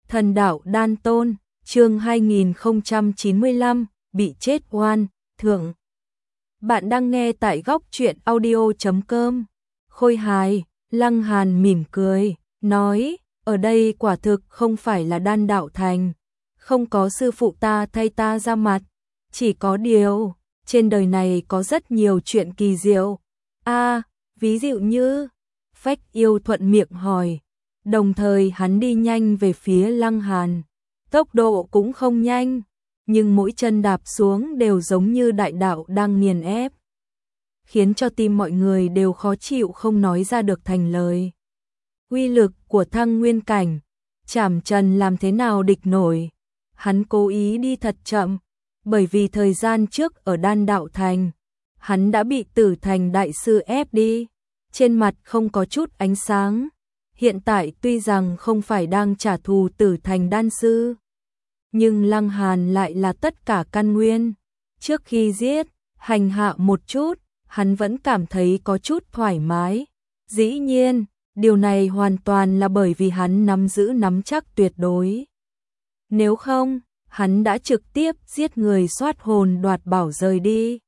Thần đạo đan tôn, chương 2095, bị chết oan, thượng. Bạn đang nghe tại góc truyện audio.com. Khôi hài, Lăng Hàn mỉm cười, nói, ở đây quả thực không phải là đan đạo thành, không có sư phụ ta thay ta ra mặt, chỉ có điều, trên đời này có rất nhiều chuyện kỳ diệu. Ví dụ như, Phách Yêu thuận miệng hỏi, đồng thời hắn đi nhanh về phía Lăng Hàn, tốc độ cũng không nhanh, nhưng mỗi chân đạp xuống đều giống như đại đạo đang nghiền ép, khiến cho tim mọi người đều khó chịu không nói ra được thành lời. Uy lực của thăng nguyên cảnh, Trảm Trần làm thế nào địch nổi, hắn cố ý đi thật chậm, bởi vì thời gian trước ở đan đạo thành, hắn đã bị Tử Thành đại sư ép đi, trên mặt không có chút ánh sáng. Hiện tại tuy rằng không phải đang trả thù Tử Thành đan sư, nhưng Lăng Hàn lại là tất cả căn nguyên. Trước khi giết, hành hạ một chút, hắn vẫn cảm thấy có chút thoải mái. Dĩ nhiên, điều này hoàn toàn là bởi vì hắn nắm giữ nắm chắc tuyệt đối. Nếu không, hắn đã trực tiếp giết người soát hồn đoạt bảo rời đi.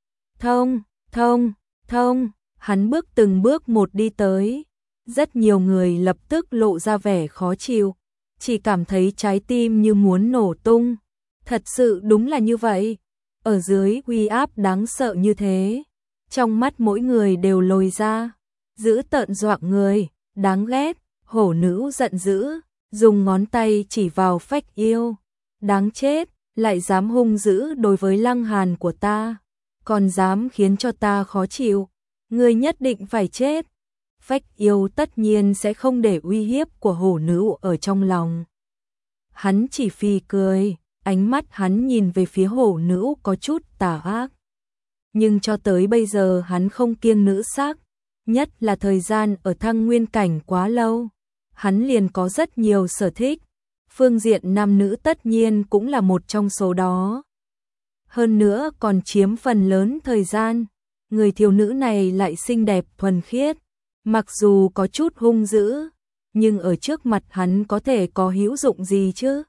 Thông, hắn bước từng bước một đi tới. Rất nhiều người lập tức lộ ra vẻ khó chịu, chỉ cảm thấy trái tim như muốn nổ tung. Thật sự đúng là như vậy, ở dưới uy áp đáng sợ như thế, trong mắt mỗi người đều lồi ra, dữ tợn doạng người, đáng ghét. Hổ nữ giận dữ, dùng ngón tay chỉ vào Phách Yêu, đáng chết, lại dám hung dữ đối với Lăng Hàn của ta, còn dám khiến cho ta khó chịu, ngươi nhất định phải chết. Phách Yêu tất nhiên sẽ không để uy hiếp của hổ nữ ở trong lòng. Hắn chỉ phì cười, ánh mắt hắn nhìn về phía hổ nữ có chút tà ác. Nhưng cho tới bây giờ hắn không kiêng nữ sắc, nhất là thời gian ở thăng nguyên cảnh quá lâu. Hắn liền có rất nhiều sở thích, phương diện nam nữ tất nhiên cũng là một trong số đó. Hơn nữa còn chiếm phần lớn thời gian, người thiếu nữ này lại xinh đẹp thuần khiết. Mặc dù có chút hung dữ, nhưng ở trước mặt hắn có thể có hữu dụng gì chứ?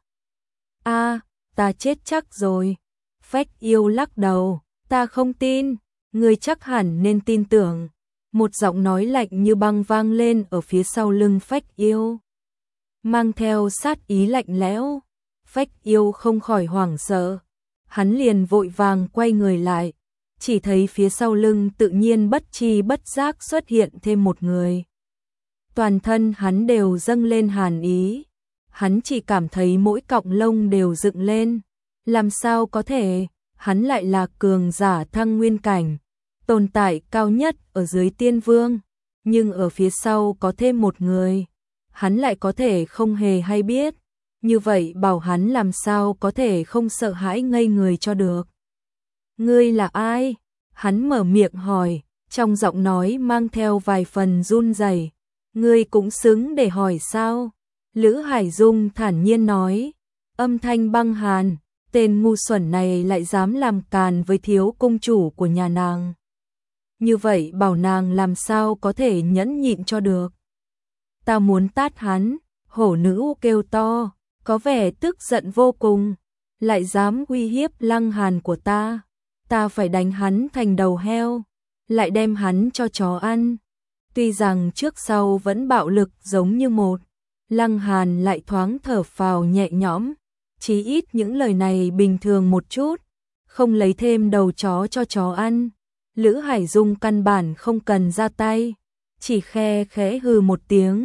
Ta chết chắc rồi. Phách Yêu lắc đầu, ta không tin, ngươi chắc hẳn nên tin tưởng. Một giọng nói lạnh như băng vang lên ở phía sau lưng Phách Yêu, mang theo sát ý lạnh lẽo. Phách Yêu không khỏi hoảng sợ, hắn liền vội vàng quay người lại. Chỉ thấy phía sau lưng tự nhiên bất tri bất giác xuất hiện thêm một người. Toàn thân hắn đều dâng lên hàn ý. Hắn chỉ cảm thấy mỗi cọng lông đều dựng lên. Làm sao có thể, hắn lại là cường giả thăng nguyên cảnh, tồn tại cao nhất ở dưới tiên vương. Nhưng ở phía sau có thêm một người, hắn lại có thể không hề hay biết. Như vậy bảo hắn làm sao có thể không sợ hãi ngây người cho được. Ngươi là ai? Hắn mở miệng hỏi, trong giọng nói mang theo vài phần run rẩy. Ngươi cũng xứng để hỏi sao? Lữ Hải Dung thản nhiên nói, âm thanh băng hàn, tên ngu xuẩn này lại dám làm càn với thiếu công chủ của nhà nàng. Như vậy bảo nàng làm sao có thể nhẫn nhịn cho được. Ta muốn tát hắn, hổ nữ kêu to, có vẻ tức giận vô cùng, lại dám uy hiếp Lăng Hàn của ta. Ta phải đánh hắn thành đầu heo, lại đem hắn cho chó ăn. Tuy rằng trước sau vẫn bạo lực giống như một, Lăng Hàn lại thoáng thở phào nhẹ nhõm, chí ít những lời này bình thường một chút, không lấy thêm đầu chó cho chó ăn. Lữ Hải Dung căn bản không cần ra tay, chỉ khe khẽ hừ một tiếng,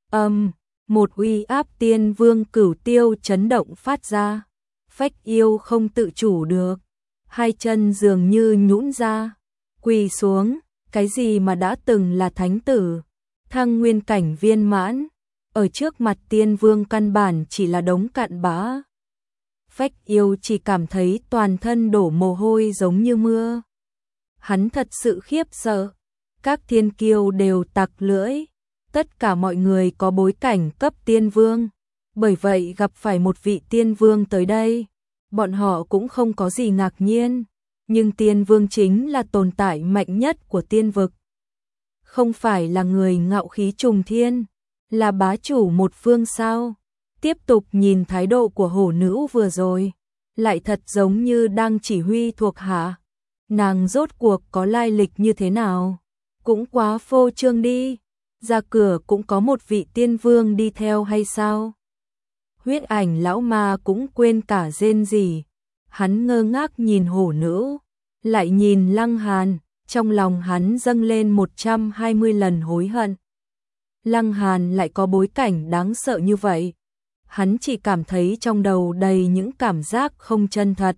một uy áp tiên vương cửu tiêu chấn động phát ra. Phách Yêu không tự chủ được, hai chân dường như nhũn ra, quỳ xuống. Cái gì mà đã từng là thánh tử, thăng nguyên cảnh viên mãn, ở trước mặt tiên vương căn bản chỉ là đống cặn bã. Phách Yêu chỉ cảm thấy toàn thân đổ mồ hôi giống như mưa. Hắn thật sự khiếp sợ, các thiên kiêu đều tặc lưỡi, tất cả mọi người có bối cảnh cấp tiên vương, bởi vậy gặp phải một vị tiên vương tới đây, bọn họ cũng không có gì ngạc nhiên. Nhưng tiên vương chính là tồn tại mạnh nhất của tiên vực. Không phải là người ngạo khí trùng thiên, là bá chủ một phương sao. tiếp tục nhìn thái độ của hổ nữ vừa rồi, lại thật giống như đang chỉ huy thuộc hạ. Nàng rốt cuộc có lai lịch như thế nào? Cũng quá phô trương đi, ra cửa cũng có một vị tiên vương đi theo hay sao? Huyết Ảnh lão ma cũng quên cả rên rỉ, hắn ngơ ngác nhìn hổ nữ, lại nhìn Lăng Hàn, trong lòng hắn dâng lên 120 lần hối hận. Lăng Hàn lại có bối cảnh đáng sợ như vậy. Hắn chỉ cảm thấy trong đầu đầy những cảm giác không chân thật.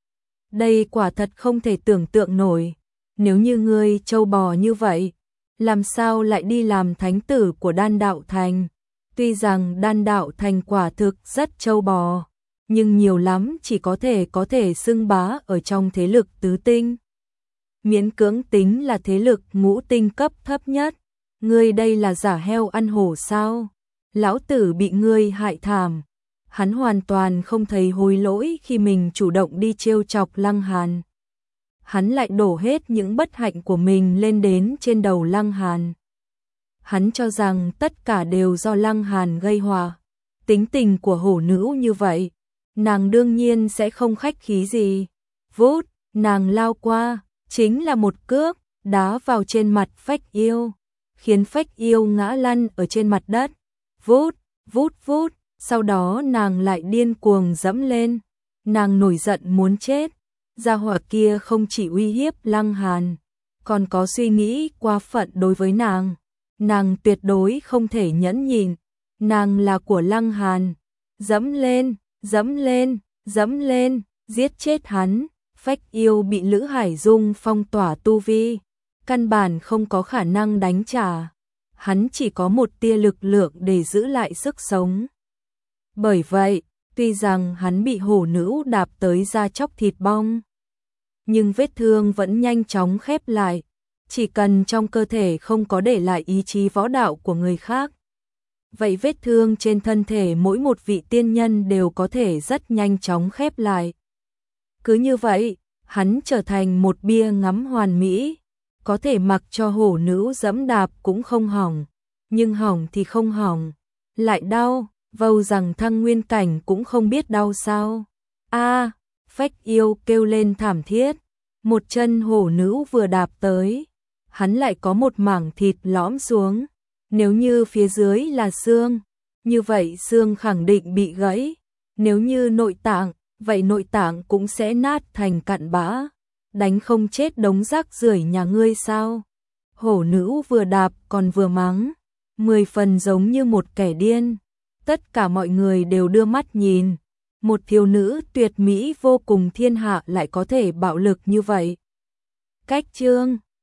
Đây quả thật không thể tưởng tượng nổi. Nếu như ngươi trâu bò như vậy, làm sao lại đi làm thánh tử của Đan Đạo Thành? Tuy rằng Đan Đạo Thành quả thực rất trâu bò, nhưng nhiều lắm chỉ có thể xưng bá ở trong thế lực tứ tinh. Miễn cưỡng tính là thế lực ngũ tinh cấp thấp nhất. Ngươi đây là giả heo ăn hổ sao? Lão tử bị ngươi hại thảm. Hắn hoàn toàn không thấy hối lỗi khi mình chủ động đi trêu chọc Lăng Hàn. Hắn lại đổ hết những bất hạnh của mình lên đến trên đầu Lăng Hàn. Hắn cho rằng tất cả đều do Lăng Hàn gây họa. Tính tình của hổ nữ như vậy, nàng đương nhiên sẽ không khách khí gì. Vút, nàng lao qua, chính là một cước, đá vào trên mặt Phách Yêu, khiến Phách Yêu ngã lăn ở trên mặt đất. Vút, vút vút, sau đó nàng lại điên cuồng dẫm lên. Nàng nổi giận muốn chết. Gia hỏa kia không chỉ uy hiếp Lăng Hàn, còn có suy nghĩ quá phận đối với nàng. Nàng tuyệt đối không thể nhẫn nhịn. Nàng là của Lăng Hàn. Dẫm lên, dẫm lên, dẫm lên, giết chết hắn. Phách Yêu bị Lữ Hải Dung phong tỏa tu vi, căn bản không có khả năng đánh trả. Hắn chỉ có một tia lực lượng để giữ lại sức sống. Bởi vậy, tuy rằng hắn bị hổ nữ đạp tới da chóc thịt bong, nhưng vết thương vẫn nhanh chóng khép lại, chỉ cần trong cơ thể không có để lại ý chí võ đạo của người khác. Vậy vết thương trên thân thể mỗi một vị tiên nhân đều có thể rất nhanh chóng khép lại. Cứ như vậy, hắn trở thành một bia ngắm hoàn mỹ, có thể mặc cho hổ nữ dẫm đạp cũng không hỏng, nhưng hỏng thì không hỏng, lại đau, vâu rằng thăng nguyên cảnh cũng không biết đau sao. A, Phách Yêu kêu lên thảm thiết, một chân hổ nữ vừa đạp tới, hắn lại có một mảng thịt lõm xuống, nếu như phía dưới là xương, như vậy xương khẳng định bị gãy, nếu như nội tạng, vậy nội tạng cũng sẽ nát thành cặn bã. Đánh không chết đống rác rưởi nhà ngươi sao? Hổ nữ vừa đạp còn vừa mắng, 10 phần giống như một kẻ điên. Tất cả mọi người đều đưa mắt nhìn, một thiếu nữ tuyệt mỹ vô cùng thiên hạ lại có thể bạo lực như vậy. Cách chương